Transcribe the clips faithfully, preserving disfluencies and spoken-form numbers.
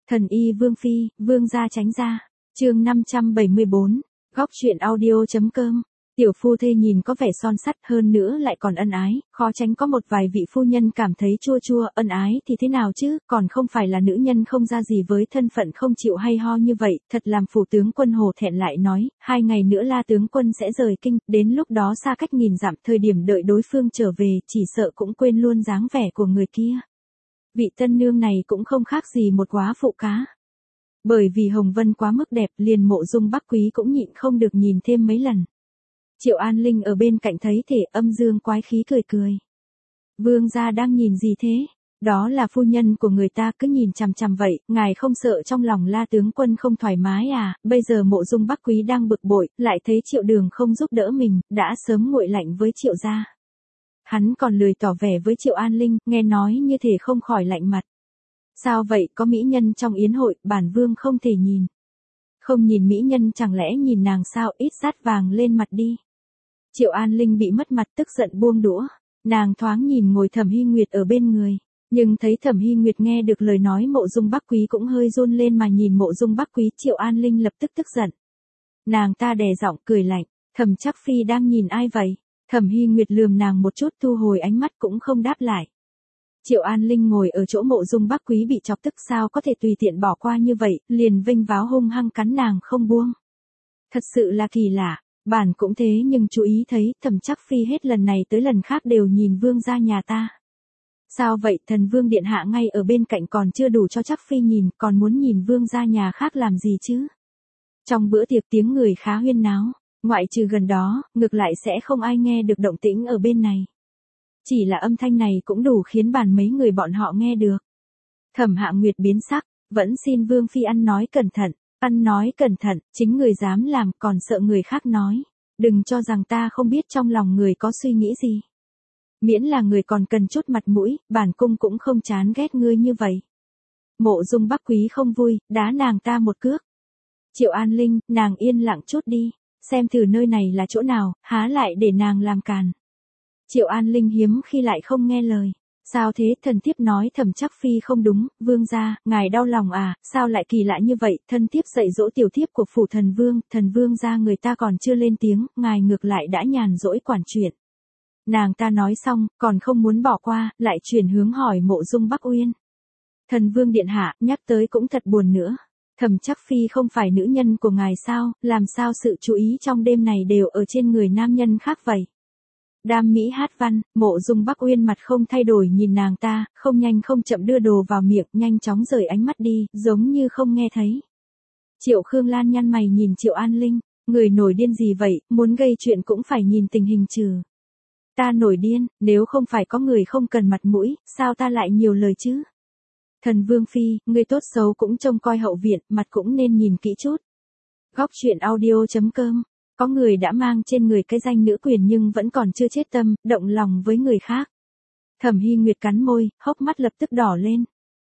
Thần y Vương Phi, Vương gia tránh ra. Chương năm trăm bảy mươi bốn. Góc truyện audio.com. Tiểu phu thê nhìn có vẻ son sắt, hơn nữa lại còn ân ái, khó tránh có một vài vị phu nhân cảm thấy chua chua. Ân ái thì thế nào chứ, còn không phải là nữ nhân không ra gì với thân phận không chịu hay ho như vậy. Thật làm phủ tướng quân hổ thẹn, lại nói, hai ngày nữa La tướng quân sẽ rời kinh, đến lúc đó xa cách nghìn dặm, thời điểm đợi đối phương trở về, chỉ sợ cũng quên luôn dáng vẻ của người kia. Vị tân nương này cũng không khác gì một góa phụ cá. Bởi vì Hồng Vân quá mức đẹp, liền Mộ Dung Bắc Quý cũng nhịn không được nhìn thêm mấy lần. Triệu An Linh ở bên cạnh thấy thể, âm dương quái khí cười cười. Vương gia đang nhìn gì thế? Đó là phu nhân của người ta, cứ nhìn chằm chằm vậy, ngài không sợ trong lòng La tướng quân không thoải mái à? Bây giờ Mộ Dung Bắc Quý đang bực bội, lại thấy Triệu Đường không giúp đỡ mình, đã sớm nguội lạnh với Triệu gia. Hắn còn lười tỏ vẻ với Triệu An Linh, nghe nói như thể không khỏi lạnh mặt. Sao vậy, có mỹ nhân trong yến hội, bản vương không thể nhìn. Không nhìn mỹ nhân chẳng lẽ nhìn nàng sao, ít sát vàng lên mặt đi. Triệu An Linh bị mất mặt, tức giận buông đũa. Nàng thoáng nhìn ngồi Thẩm Hy Nguyệt ở bên người, nhưng thấy Thẩm Hy Nguyệt nghe được lời nói Mộ Dung Bắc Quý cũng hơi run lên mà nhìn Mộ Dung Bắc Quý. Triệu An Linh lập tức tức giận. Nàng ta đè giọng cười lạnh, Thẩm Trác Phi đang nhìn ai vậy? Thẩm Hy Nguyệt lườm nàng một chút, thu hồi ánh mắt cũng không đáp lại. Triệu An Linh ngồi ở chỗ Mộ Dung Bắc Quý bị chọc tức, sao có thể tùy tiện bỏ qua như vậy, liền vênh váo hung hăng cắn nàng không buông. Thật sự là kỳ lạ, bản cũng thế nhưng chú ý thấy Thẩm Trác Phi hết lần này tới lần khác đều nhìn vương gia nhà ta. Sao vậy, thần vương điện hạ ngay ở bên cạnh còn chưa đủ cho Trác Phi nhìn, còn muốn nhìn vương gia nhà khác làm gì chứ? Trong bữa tiệc tiếng người khá huyên náo. Ngoại trừ gần đó, ngược lại sẽ không ai nghe được động tĩnh ở bên này. Chỉ là âm thanh này cũng đủ khiến bàn mấy người bọn họ nghe được. Thẩm Hạ Nguyệt biến sắc, vẫn xin Vương Phi ăn nói cẩn thận, ăn nói cẩn thận, chính người dám làm còn sợ người khác nói. Đừng cho rằng ta không biết trong lòng người có suy nghĩ gì. Miễn là người còn cần chút mặt mũi, bản cung cũng không chán ghét ngươi như vậy. Mộ Dung Bắc Quý không vui, đá nàng ta một cước. Triệu An Linh, nàng yên lặng chút đi. Xem thử nơi này là chỗ nào, há lại để nàng làm càn. Triệu An Linh hiếm khi lại không nghe lời. Sao thế, thần thiếp nói Thẩm Trác Phi không đúng, vương gia, ngài đau lòng à, sao lại kỳ lạ như vậy, thân thiếp dạy dỗ tiểu thiếp của phủ thần vương, thần vương gia người ta còn chưa lên tiếng, ngài ngược lại đã nhàn rỗi quản chuyện. Nàng ta nói xong, còn không muốn bỏ qua, lại chuyển hướng hỏi Mộ Dung Bắc Uyên. Thần vương điện hạ, nhắc tới cũng thật buồn nữa. Thẩm Trác Phi không phải nữ nhân của ngài sao, làm sao sự chú ý trong đêm này đều ở trên người nam nhân khác vậy? Đam mỹ hát văn, Mộ Dung Bắc Uyên mặt không thay đổi nhìn nàng ta, không nhanh không chậm đưa đồ vào miệng, nhanh chóng rời ánh mắt đi, giống như không nghe thấy. Triệu Khương Lan nhăn mày nhìn Triệu An Linh, người nổi điên gì vậy, muốn gây chuyện cũng phải nhìn tình hình trừ. Ta nổi điên, nếu không phải có người không cần mặt mũi, sao ta lại nhiều lời chứ? Thần Vương Phi, người tốt xấu cũng trông coi hậu viện, mặt cũng nên nhìn kỹ chút. Góc truyện audio.com. Có người đã mang trên người cái danh nữ quyền nhưng vẫn còn chưa chết tâm, động lòng với người khác. Thẩm Hy Nguyệt cắn môi, hốc mắt lập tức đỏ lên.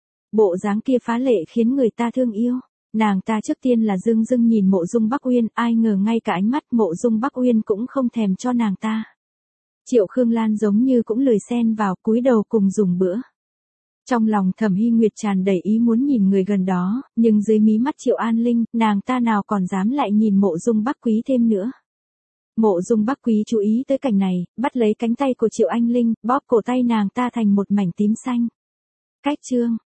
Bộ dáng kia phá lệ khiến người ta thương yêu. Nàng ta trước tiên là dưng dưng nhìn Mộ Dung Bắc Uyên, ai ngờ ngay cả ánh mắt Mộ Dung Bắc Uyên cũng không thèm cho nàng ta. Triệu Khương Lan giống như cũng lười xen vào, cúi đầu cùng dùng bữa. Trong lòng Thẩm Hy Nguyệt tràn đầy ý muốn nhìn người gần đó, nhưng dưới mí mắt Triệu An Linh, nàng ta nào còn dám lại nhìn Mộ Dung Bắc Quý thêm nữa. Mộ Dung Bắc Quý chú ý tới cảnh này, bắt lấy cánh tay của Triệu Anh Linh, bóp cổ tay nàng ta thành một mảnh tím xanh. Cách chương